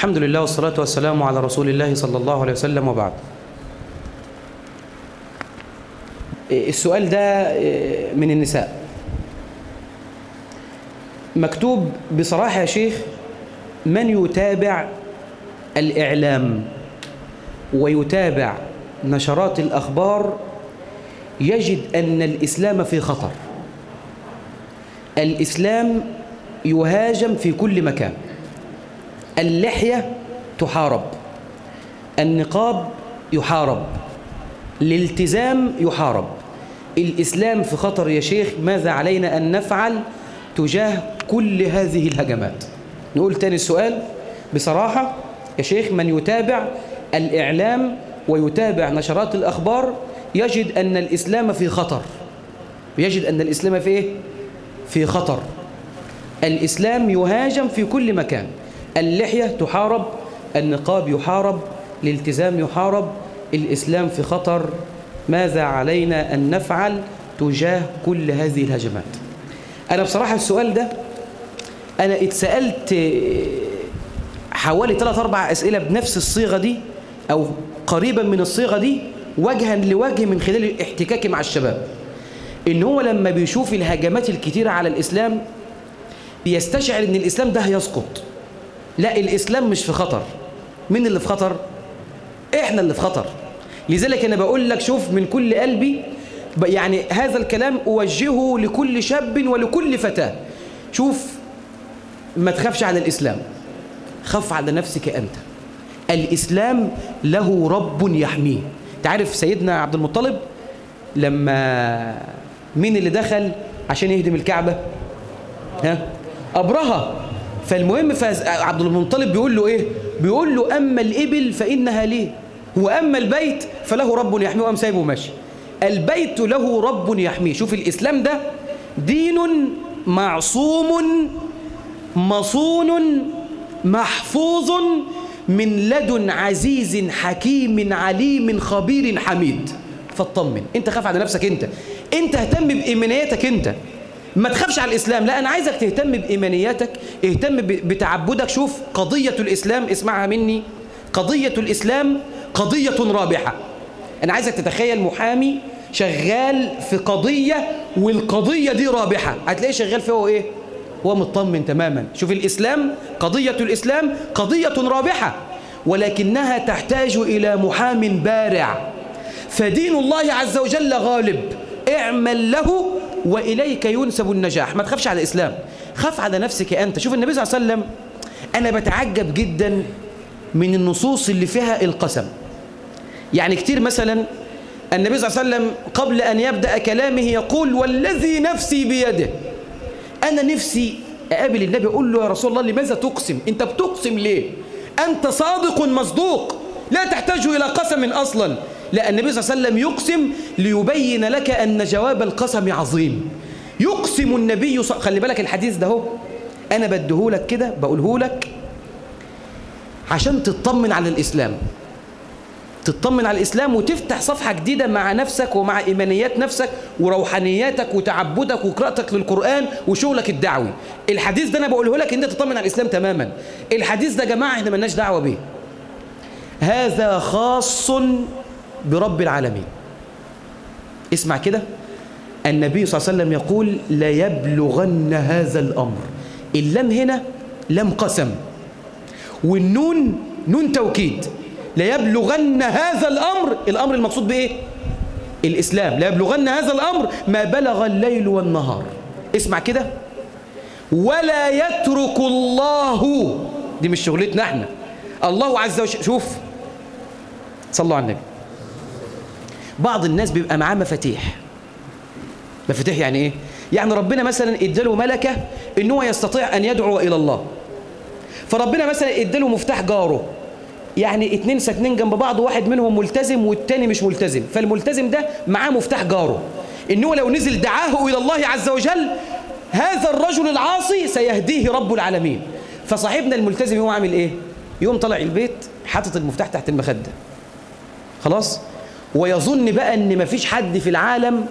الحمد لله والصلاة والسلام على رسول الله صلى الله عليه وسلم، وبعد. السؤال ده من النساء، مكتوب بصراحة يا شيخ: من يتابع الإعلام ويتابع نشرات الأخبار يجد أن الإسلام في خطر. الإسلام يهاجم في كل مكان، اللحية تحارب، النقاب يحارب، الالتزام يحارب. الإسلام في خطر يا شيخ، ماذا علينا أن نفعل تجاه كل هذه الهجمات؟ نقول تاني السؤال بصراحة يا شيخ: من يتابع الإعلام ويتابع نشرات الأخبار يجد أن الإسلام في خطر. يجد أن الإسلام في إيه؟ في خطر. الإسلام يهاجم في كل مكان، اللحية تحارب، النقاب يحارب، الالتزام يحارب. الإسلام في خطر، ماذا علينا أن نفعل تجاه كل هذه الهجمات؟ أنا بصراحة السؤال ده أنا اتسألت حوالي 3-4 أسئلة بنفس الصيغة دي أو قريبا من الصيغة دي، وجها لوجه، من خلال احتكاكي مع الشباب، إن هو لما بيشوف الهجمات الكتيرة على الإسلام بيستشعر إن الإسلام ده هيسقط. لا، الإسلام مش في خطر. مين اللي في خطر؟ إحنا اللي في خطر. لذلك أنا بقول لك شوف من كل قلبي، يعني هذا الكلام أوجهه لكل شاب ولكل فتاة. شوف، ما تخافش على الإسلام، خاف على نفسك أنت. الإسلام له رب يحميه. تعرف سيدنا عبد المطلب لما مين اللي دخل عشان يهدم الكعبة؟ أبرهة. فالمهم عبد المطلب بيقول له إيه؟ بيقول له: أما الإبل فإنها لي، وأما البيت فله رب يحميه. وقام سايبه وماشي. البيت له رب يحميه. شوف، الإسلام ده دين معصوم مصون محفوظ من لدن عزيز حكيم عليم خبير حميد. فاطمن، انت خاف على نفسك، انت اهتم بإيمانياتك، انت ما تخافش على الإسلام. لا، أنا عايزك تهتم بإيمانياتك، اهتم بتعبدك. شوف، قضية الإسلام اسمعها مني، قضية الإسلام قضية رابحة. أنا عايزك تتخيل محامي شغال في قضية والقضية دي رابحة، هتلاقيه شغال فيها هو إيه؟ هو مطمن تماما. شوف، الإسلام قضية الإسلام قضية رابحة، ولكنها تحتاج إلى محام بارع. فدين الله عز وجل غالب، اعمل له وإليك ينسب النجاح. ما تخافش على الإسلام، خاف على نفسك أنت. شوف النبي صلى الله عليه وسلم، أنا بتعجب جدا من النصوص اللي فيها القسم. يعني كتير مثلا النبي صلى الله عليه وسلم قبل أن يبدأ كلامه يقول: والذي نفسي بيده. أنا نفسي أقابل النبي أقول له: يا رسول الله، لماذا تقسم؟ أنت بتقسم ليه؟ أنت صادق مصدوق، لا تحتاج إلى قسم أصلا. لا، النبي صلى الله عليه وسلم يقسم ليبين لك أن جواب القسم عظيم. يقسم النبي خلي بالك الحديث ده هو أنا بديهولك كده، بقولهولك عشان تطمن على الإسلام، تطمن على الإسلام وتفتح صفحة جديدة مع نفسك ومع إيمانيات نفسك وروحانياتك وتعبدك وقراءتك للقرآن وشغلك الدعوي. الحديث ده أنا بقوله لك إن أنت تطمن على الإسلام تماما. الحديث ده يا جماعة إحنا ملناش دعوة به، هذا خاص برب العالمين. اسمع كده، النبي صلى الله عليه وسلم يقول: لا يبلغن هذا الأمر. اللام هنا لام قسم، والنون نون توكيد. لا يبلغن هذا الأمر، الأمر المقصود بإيه؟ الإسلام. لا يبلغن هذا الأمر ما بلغ الليل والنهار. اسمع كده، ولا يترك الله، دي مش شغلتنا احنا، الله عز وجل. شوف، صلوا على النبي. بعض الناس بيبقى معاه مفاتيح. مفاتيح يعني ايه؟ يعني ربنا مثلا اداله ملكة ان هو يستطيع ان يدعو الى الله، فربنا مثلا اداله مفتاح جاره. يعني 2 ساكنين جنب بعض، واحد منهم ملتزم والتاني مش ملتزم، فالملتزم ده معاه مفتاح جاره ان هو لو نزل دعاه الى الله عز وجل هذا الرجل العاصي سيهديه رب العالمين. فصاحبنا الملتزم يقوم عامل ايه؟ يقوم طلع البيت حاطط المفتاح تحت المخدة، خلاص، ويظن بقى ان مفيش حد في العالم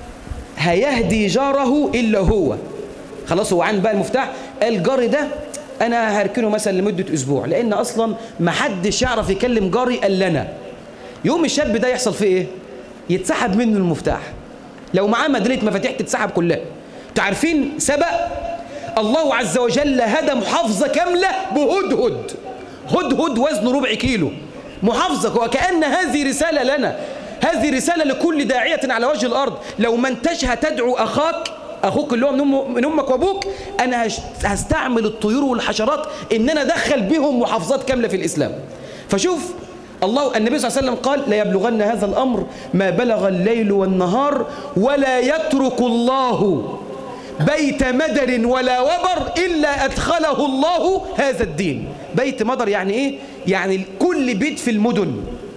هيهدي جاره الا هو. خلاص، هو عنده بقى المفتاح، الجار ده أنا هركنه مثلا لمدة أسبوع، لأن أصلا ما حدش يعرف يكلم جاري إلا أنا. يوم الشاب ده يحصل فيه إيه؟ يتسحب منه المفتاح. لو معاه مدينة مفاتيح تتسحب كلها. تعرفين سبق الله عز وجل هدى محافظة كاملة بهدهد. هدهد وزنه ربع كيلو، محافظة، وكأن هذه رسالة لنا، هذه رسالة لكل داعية على وجه الأرض. لو ما انتش هتدعو أخوك اللي هو من أمك وأبوك، أنا هستعمل الطيور والحشرات إن أنا أدخل بهم محافظات كاملة في الإسلام. فشوف النبي صلى الله عليه وسلم قال: لا يبلغن هذا الأمر ما بلغ الليل والنهار، ولا يترك الله بيت مدر ولا وبر إلا أدخله الله هذا الدين. بيت مدر يعني إيه؟ يعني كل بيت في المدن،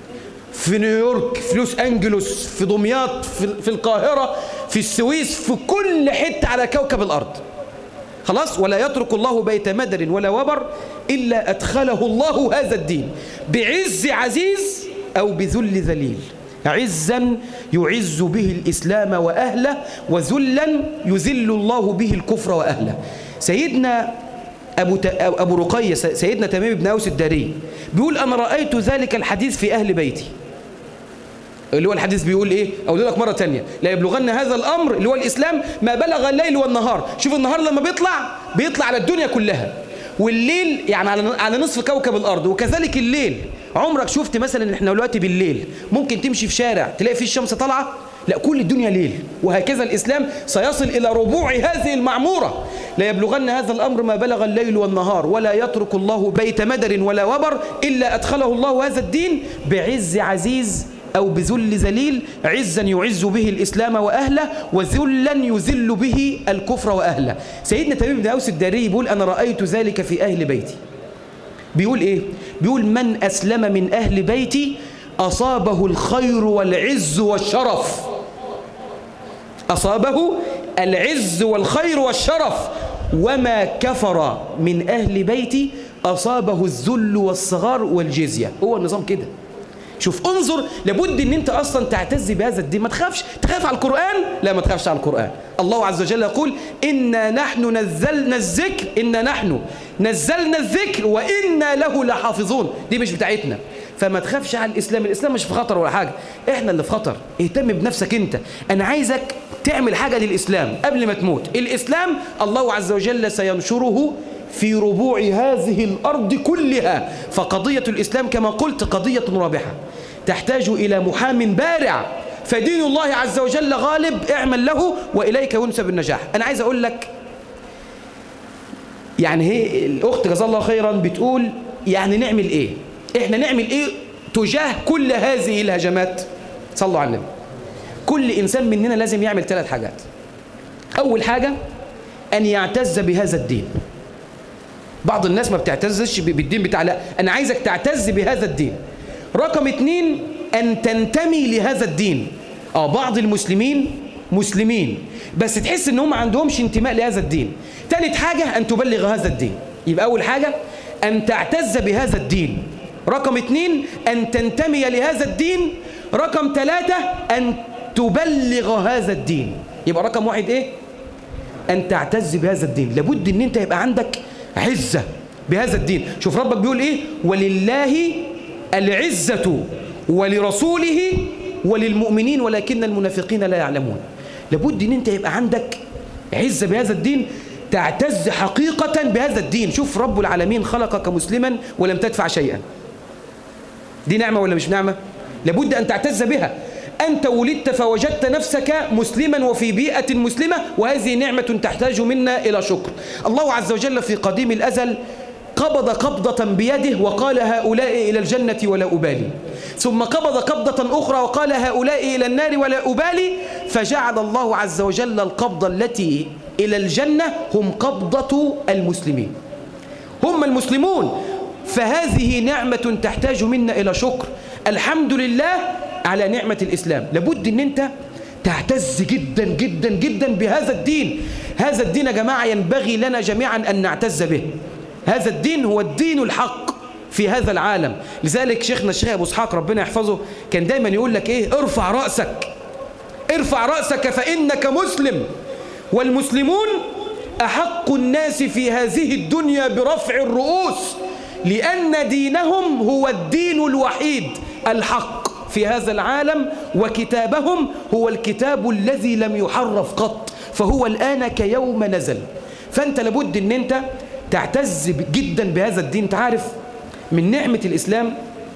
في نيويورك، في لوس أنجلوس، في دمياط، في القاهرة، في السويس، في كل حتة على كوكب الأرض. خلاص؟ ولا يترك الله بيت مدر ولا وبر إلا أدخله الله هذا الدين بعز عزيز أو بذل ذليل. عزا يعز به الإسلام وأهله، وذلا يذل الله به الكفر وأهله. سيدنا أبو رقية، سيدنا تميم بن أوس الداري بيقول: أنا رأيت ذلك الحديث في أهل بيتي. اللي هو الحديث بيقول إيه؟ أقول لك مرة تانية: لا يبلغن هذا الأمر اللي هو الإسلام ما بلغ الليل والنهار. شوف النهار لما بيطلع على الدنيا كلها، والليل يعني على نصف كوكب الأرض، وكذلك الليل. عمرك شفت مثلا احنا دلوقتي بالليل ممكن تمشي في شارع تلاقي فيه الشمس طالعة؟ لا، كل الدنيا ليل. وهكذا الإسلام سيصل إلى ربوع هذه المعمورة. لا يبلغن هذا الأمر ما بلغ الليل والنهار، ولا يترك الله بيت مدر ولا وبر إلا أدخله الله هذا الدين بعز عزيز أو بذل ذليل. عزا يعز به الإسلام وأهله، وذلا يذل به الكفر وأهله. سيدنا تميم بن أوس الداري بيقول: أنا رأيت ذلك في أهل بيتي. بيقول إيه؟ بيقول: من أسلم من أهل بيتي أصابه الخير والعز والشرف. أصابه العز والخير والشرف. وما كفر من أهل بيتي أصابه الذل والصغار والجزية. هو النظام كده. شوف، انظر، لابد ان انت اصلا تعتز بهذا الدين. ما تخافش. تخاف على القرآن؟ لا، ما تخافش على القرآن. الله عز وجل يقول: إنا نحن نزلنا الذكر، إنا نحن نزلنا الذكر وإنا له لحافظون. دي مش بتاعتنا. فما تخافش على الإسلام. الإسلام مش في خطر ولا حاجة، احنا اللي في خطر. اهتم بنفسك انت. انا عايزك تعمل حاجة للإسلام قبل ما تموت. الإسلام الله عز وجل سينشره في ربوع هذه الأرض كلها. فقضية الإسلام كما قلت قضية رابحة تحتاج إلى محام بارع، فدين الله عز وجل غالب. اعمل له وإليك ينسب النجاح. أنا عايز أقول لك، يعني هي الأخت جزاها الله خيرا بتقول يعني نعمل إيه؟ إحنا نعمل إيه تجاه كل هذه الهجمات؟ صلوا على النبي. كل إنسان مننا لازم يعمل 3 حاجات. أول حاجة أن يعتز بهذا الدين. بعض الناس ما بتعتزش بالدين بتاع، لا، أنا عايزك تعتز بهذا الدين. رقم 2 أن تنتمي لهذا الدين. بعض المسلمين مسلمين بس تحس إن هم ما عندهمش انتماء لهذا الدين. ثالث حاجة أن تبلغ هذا الدين. يبقى أول حاجة أن تعتز بهذا الدين. رقم 2 أن تنتمي لهذا الدين. رقم 3 أن تبلغ هذا الدين. يبقى رقم 1 إيه؟ أن تعتز بهذا الدين. لابد أن أنت يبقى عندك عزة بهذا الدين. شوف ربك بيقول إيه؟ ولله العزة ولرسوله وللمؤمنين ولكن المنافقين لا يعلمون. لابد أن أنت يبقى عندك عزة بهذا الدين، تعتز حقيقة بهذا الدين. شوف، رب العالمين خلقك مسلما ولم تدفع شيئا. دي نعمة ولا مش نعمة؟ لابد أن تعتز بها. أنت ولدت فوجدت نفسك مسلما وفي بيئة مسلمة، وهذه نعمة تحتاج منا إلى شكر. الله عز وجل في قديم الأزل قبض قبضة بيده وقال: هؤلاء إلى الجنة ولا أبالي. ثم قبض قبضة أخرى وقال: هؤلاء إلى النار ولا أبالي. فجعل الله عز وجل القبضة التي إلى الجنة هم قبضة المسلمين، هم المسلمون. فهذه نعمة تحتاج منا إلى شكر. الحمد لله على نعمة الإسلام. لابد أن أنت تعتز جدا جدا جدا بهذا الدين. هذا الدين يا جماعة ينبغي لنا جميعا أن نعتز به. هذا الدين هو الدين الحق في هذا العالم. لذلك شيخنا الشيخ أبو إسحاق ربنا يحفظه كان دايما يقول لك إيه؟ ارفع رأسك، ارفع رأسك فإنك مسلم، والمسلمون أحق الناس في هذه الدنيا برفع الرؤوس، لأن دينهم هو الدين الوحيد الحق في هذا العالم، وكتابهم هو الكتاب الذي لم يحرف قط، فهو الآن كيوم نزل. فأنت لابد أن أنت تعتز جدا بهذا الدين. تعرف من نعمة الإسلام،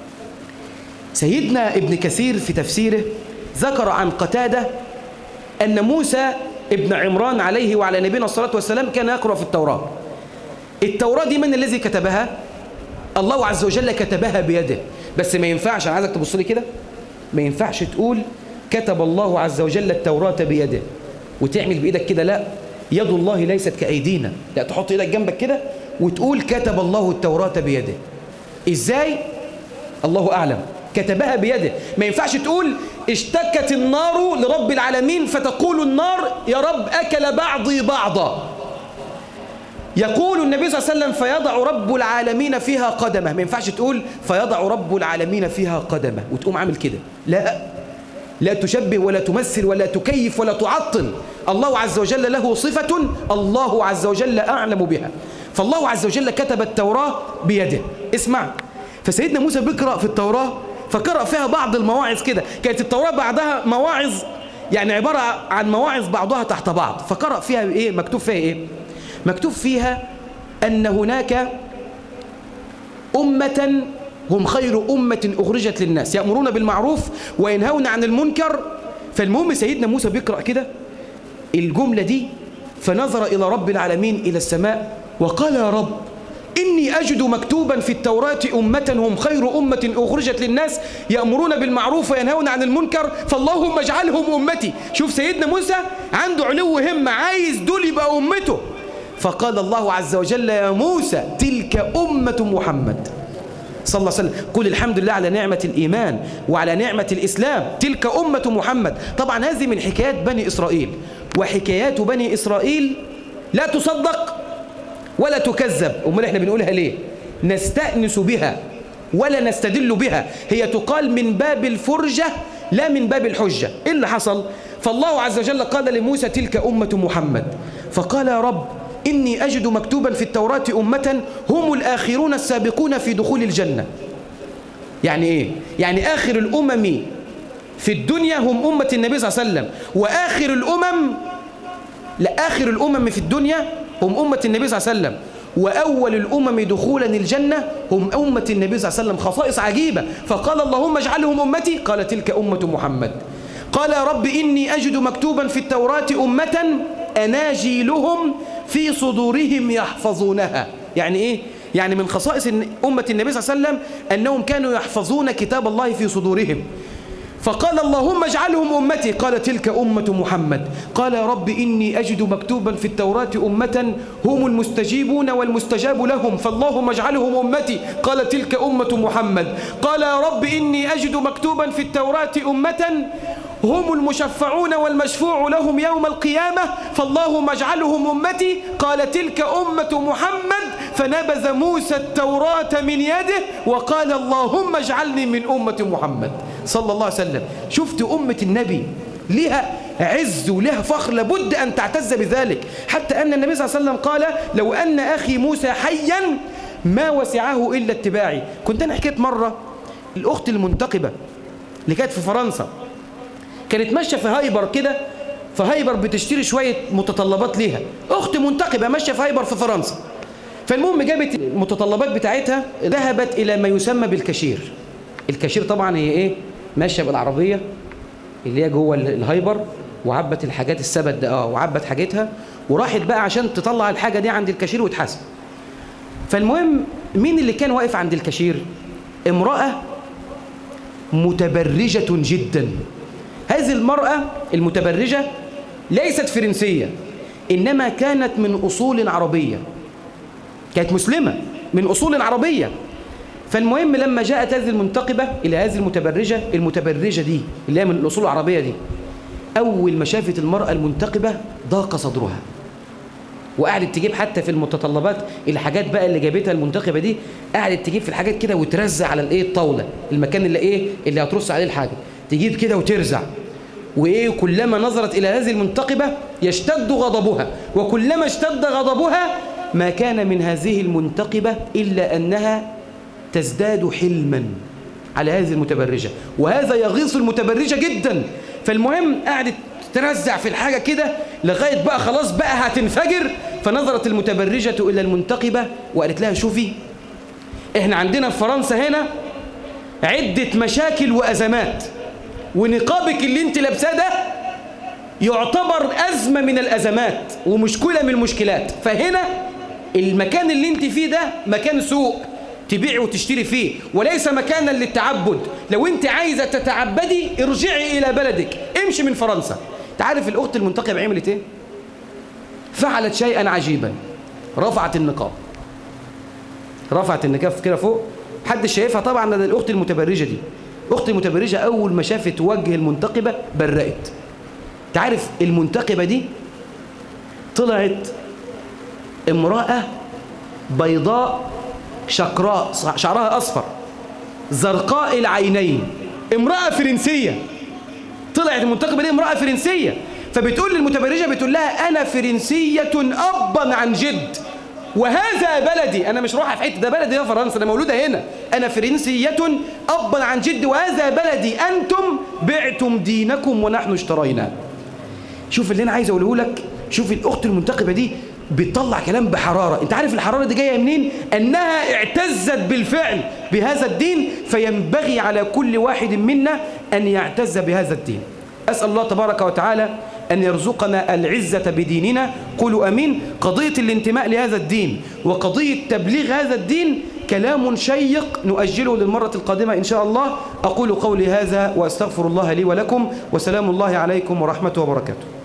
سيدنا ابن كثير في تفسيره ذكر عن قتادة أن موسى ابن عمران عليه وعلى نبينا الصلاة والسلام كان يقرأ في التوراة. التوراة دي من الذي كتبها؟ الله عز وجل كتبها بيده. بس ما ينفعش، أنا عايزك تبص لي كده، ما ينفعش تقول كتب الله عز وجل التوراة بيده وتعمل بإيدك كده، لا، يد الله ليست كأيدينا، لا، تحط إيدك جنبك كده وتقول كتب الله التوراة بيده. إزاي؟ الله أعلم. كتبها بيده. ما ينفعش تقول اشتكت النار لرب العالمين فتقول النار يا رب أكل بعضي بعضا. يقول النبي صلى الله عليه وسلم فيضع رب العالمين فيها قدمه. ما ينفعش تقول فيضع رب العالمين فيها قدمه وتقوم عامل كده، لا، لا تشبه ولا تمثل ولا تكيف ولا تعطل. الله عز وجل له صفة الله عز وجل أعلم بها، فالله عز وجل كتب التوراة بيده. اسمع، فسيدنا موسى بيقرأ في التوراة فقرأ فيها بعض المواعظ كده، كانت التوراة بعدها مواعظ، يعني عبارة عن مواعظ بعضها تحت بعض، فقرأ فيها إيه؟ مكتوب فيها إيه؟ مكتوب فيها أن هناك أمة هم خير أمة أخرجت للناس يأمرون بالمعروف وينهون عن المنكر. فالمهم سيدنا موسى بيقرأ كده الجملة دي، فنظر إلى رب العالمين إلى السماء وقال يا رب إني أجد مكتوبا في التوراة أمة هم خير أمة أخرجت للناس يأمرون بالمعروف وينهون عن المنكر فاللهم اجعلهم أمتي. شوف سيدنا موسى عنده علو همة، عايز دول يبقى أمته. فقال الله عز وجل يا موسى تلك أمة محمد صلى الله عليه وسلم. قل الحمد لله على نعمة الإيمان وعلى نعمة الإسلام، تلك أمة محمد. طبعا هذه من حكايات بني إسرائيل، وحكايات بني إسرائيل لا تصدق ولا تكذب. أمال احنا بنقولها ليه؟ نستأنس بها ولا نستدل بها، هي تقال من باب الفرجة لا من باب الحجة. إيه اللي حصل؟ فالله عز وجل قال لموسى تلك أمة محمد، فقال يا رب إني أجد مكتوبا في التوراة أمة هم الآخرون السابقون في دخول الجنة. يعني إيه؟ يعني آخر الأمم في الدنيا هم أمة النبي صلى الله عليه وسلم، وآخر الأمم آخر الأمم في الدنيا هم أمة النبي صلى الله عليه وسلم، وأول الأمم دخولا الجنة هم أمة النبي صلى الله عليه وسلم. خصائص عجيبة. فقال اللهم اجعلهم أمتي، قال تلك أمة محمد. قال يا رب إني أجد مكتوبا في التوراة أمة أناجيلهم في صدورهم يحفظونها. يعني إيه؟ يعني من خصائص أمة النبي صلى الله عليه وسلم أنهم كانوا يحفظون كتاب الله في صدورهم. فقال اللهم اجعلهم أمتي، قال تلك أمة محمد. قال يا رب إني أجد مكتوبا في التوراة أمة هم المستجيبون والمستجاب لهم فاللهم اجعلهم أمتي، قال تلك أمة محمد. قال يا رب إني أجد مكتوبا في التوراة أمة هم المشفعون والمشفوع لهم يوم القيامة فاللهم اجعلهم أمتي، قال تلك أمة محمد. فنبذ موسى التوراة من يده وقال اللهم اجعلني من أمة محمد صلى الله عليه وسلم. شفت أمة النبي لها عز ولها فخر، لابد أن تعتز بذلك، حتى أن النبي صلى الله عليه وسلم قال لو أن أخي موسى حيا ما وسعه إلا اتباعي. كنت أنا حكيت مرة الأخت المنتقبة اللي كانت في فرنسا، كانت ماشية في هايبر كده، فهايبر بتشتري شوية متطلبات ليها، أخت منتقبة ماشية في هايبر في فرنسا. فالمهم جابت المتطلبات بتاعتها، ذهبت إلى ما يسمى بالكاشير. الكاشير طبعا هي إيه؟ ماشية بالعربية اللي هي جوه الهايبر وعبت الحاجات السبت ده وعبت حاجتها وراحت بقى عشان تطلع الحاجة دي عند الكاشير وتحاسب. فالمهم مين اللي كان واقف عند الكاشير؟ امرأة متبرجة جدا. هذه المرأة المتبرجة ليست فرنسية، إنما كانت من أصول عربية، كانت مسلمة من أصول عربية. فالمهم لما جاءت هذه المنتقبة إلى هذه المتبرجة دي اللي هي من الأصول العربية دي، أول ما شافت المرأة المنتقبة ضاق صدرها، وقعدت تجيب حتى في المتطلبات الحاجات بقى اللي جابتها المنتقبة دي، قعدت تجيب في الحاجات كده وترزع على الطاولة، المكان اللي هترص عليه الحاجة، تجيب كده وترزع. وإيه كلما نظرت إلى هذه المنتقبة يشتد غضبها، وكلما اشتد غضبها ما كان من هذه المنتقبة إلا أنها تزداد حلما على هذه المتبرجة، وهذا يغيظ المتبرجة جدا. فالمهم قعدت ترزع في الحاجة كده لغاية بقى خلاص بقى هتنفجر. فنظرت المتبرجة إلى المنتقبة وقالت لها شوفي، احنا عندنا في فرنسا هنا عدة مشاكل وأزمات، ونقابك اللي انت لابساه ده يعتبر أزمة من الأزمات ومشكلة من المشكلات. فهنا المكان اللي انت فيه ده مكان سوق تبيع وتشتري فيه، وليس مكانا للتعبد. لو انت عايزة تتعبدي ارجعي إلى بلدك، امشي من فرنسا. تعرف الأخت المنتقبة عملت ايه؟ فعلت شيئا عجيبا، رفعت النقاب. رفعت النقاب كده فوق، حد شايفها طبعا. ده الأخت المتبرجة دي، أخت المتبرجة أول ما شافت وجه المنتقبة برقت. تعرف المنتقبة دي طلعت امرأة بيضاء شقراء، شعرها أصفر، زرقاء العينين، امرأة فرنسية. طلعت المنتقبة دي امرأة فرنسية. فبتقول للمتبرجة، بتقول لها أنا فرنسية أبا عن جد، وهذا بلدي. أنا مش رايحة في حتة، ده بلدي، ده فرنسا، أنا مولودة هنا. أنا فرنسية أبا عن جد وهذا بلدي، أنتم بعتم دينكم ونحن اشترينا. شوف اللي أنا عايز أقوله لك. شوف الأخت المنتقبة دي بتطلع كلام بحرارة. أنت عارف الحرارة دي جاية منين؟ أنها اعتزت بالفعل بهذا الدين. فينبغي على كل واحد منا أن يعتز بهذا الدين. أسأل الله تبارك وتعالى أن يرزقنا العزة بديننا. قولوا أمين. قضية الانتماء لهذا الدين وقضية تبليغ هذا الدين كلام شيق نؤجله للمرة القادمة إن شاء الله. أقول قولي هذا وأستغفر الله لي ولكم، وسلام الله عليكم ورحمته وبركاته.